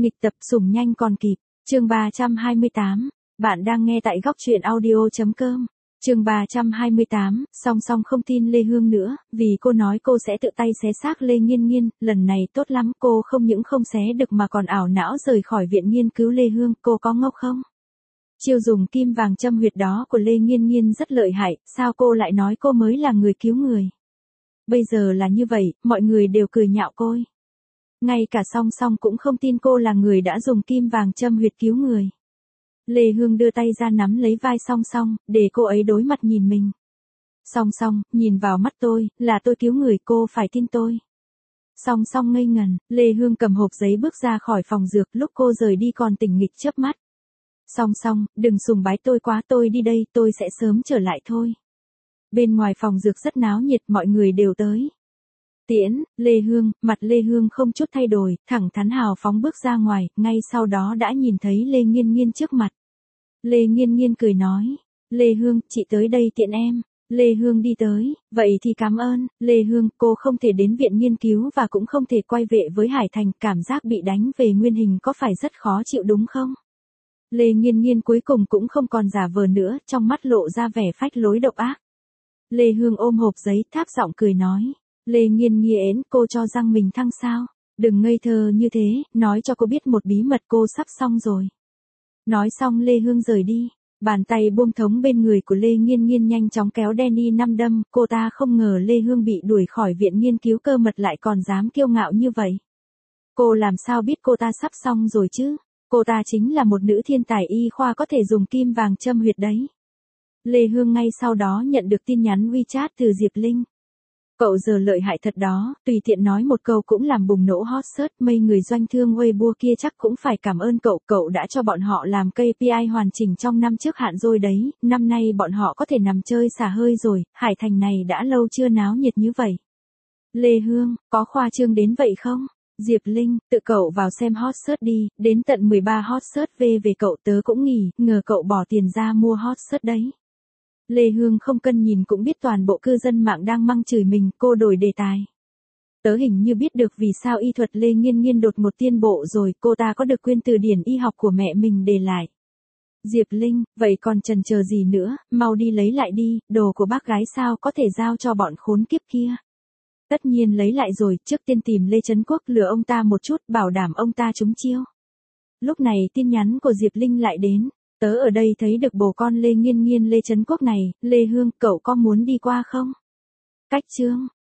Nghịch tập sủng nhanh còn kịp. Chương 328. Bạn đang nghe tại góc truyện audio.com. Chương 328. Song song không tin Lê Hương nữa, vì cô nói cô sẽ tự tay xé xác Lê Nghiên Nghiên, lần này tốt lắm, cô không những không xé được mà còn ảo não rời khỏi viện nghiên cứu Lê Hương, cô có ngốc không? Chiêu dùng kim vàng châm huyệt đó của Lê Nghiên Nghiên rất lợi hại, sao cô lại nói cô mới là người cứu người? Bây giờ là như vậy, mọi người đều cười nhạo cô. Ngay cả Song Song cũng không tin cô là người đã dùng kim vàng châm huyệt cứu người. Lê Hương đưa tay ra nắm lấy vai Song Song, để cô ấy đối mặt nhìn mình. Song Song, nhìn vào mắt tôi, là tôi cứu người, cô phải tin tôi. Song Song ngây ngần, Lê Hương cầm hộp giấy bước ra khỏi phòng dược, lúc cô rời đi còn tỉnh nghịch chớp mắt. Song Song, đừng sùng bái tôi quá, tôi đi đây, tôi sẽ sớm trở lại thôi. Bên ngoài phòng dược rất náo nhiệt, mọi người đều tới. Tiễn, Lê Hương, mặt Lê Hương không chút thay đổi, thẳng thắn hào phóng bước ra ngoài, ngay sau đó đã nhìn thấy Lê Nghiên Nghiên trước mặt. Lê Nghiên Nghiên cười nói, Lê Hương, chị tới đây tiện em. Lê Hương đi tới, vậy thì cảm ơn, Lê Hương, cô không thể đến viện nghiên cứu và cũng không thể quay về với Hải Thành, cảm giác bị đánh về nguyên hình có phải rất khó chịu đúng không? Lê Nghiên Nghiên cuối cùng cũng không còn giả vờ nữa, trong mắt lộ ra vẻ phách lối độc ác. Lê Hương ôm hộp giấy, tháp giọng cười nói. Lê Nghiên Nghiên, cô cho rằng mình thăng sao? Đừng ngây thơ như thế, nói cho cô biết một bí mật, cô sắp xong rồi. Nói xong Lê Hương rời đi. Bàn tay buông thống bên người của Lê Nghiên Nghiên nhanh chóng kéo Danny 5 đâm, cô ta không ngờ Lê Hương bị đuổi khỏi viện nghiên cứu cơ mật lại còn dám kiêu ngạo như vậy. Cô làm sao biết cô ta sắp xong rồi chứ? Cô ta chính là một nữ thiên tài y khoa có thể dùng kim vàng châm huyệt đấy. Lê Hương ngay sau đó nhận được tin nhắn WeChat từ Diệp Linh. Cậu giờ lợi hại thật đó, tùy tiện nói một câu cũng làm bùng nổ hot search, mấy người doanh thương Weibo kia chắc cũng phải cảm ơn cậu đã cho bọn họ làm KPI hoàn chỉnh trong năm trước hạn rồi đấy, năm nay bọn họ có thể nằm chơi xả hơi rồi, Hải Thành này đã lâu chưa náo nhiệt như vậy. Lê Hương, có khoa trương đến vậy không? Diệp Linh, tự cậu vào xem hot search đi, đến tận 13 hot search về cậu, tớ cũng nghỉ, ngờ cậu bỏ tiền ra mua hot search đấy. Lê Hương không cần nhìn cũng biết toàn bộ cư dân mạng đang mắng chửi mình, cô đổi đề tài. Tớ hình như biết được vì sao y thuật Lê Nghiên Nghiên đột ngột tiến bộ rồi, cô ta có được quyển từ điển y học của mẹ mình để lại. Diệp Linh, vậy còn chần chờ gì nữa, mau đi lấy lại đi, đồ của bác gái sao có thể giao cho bọn khốn kiếp kia. Tất nhiên lấy lại rồi, trước tiên tìm Lê Trấn Quốc lừa ông ta một chút, bảo đảm ông ta trúng chiêu. Lúc này tin nhắn của Diệp Linh lại đến. Tớ ở đây thấy được bồ con Lê Nghiên Nghiên Lê Trấn Quốc này, Lê Hương, cậu có muốn đi qua không? Cách chương.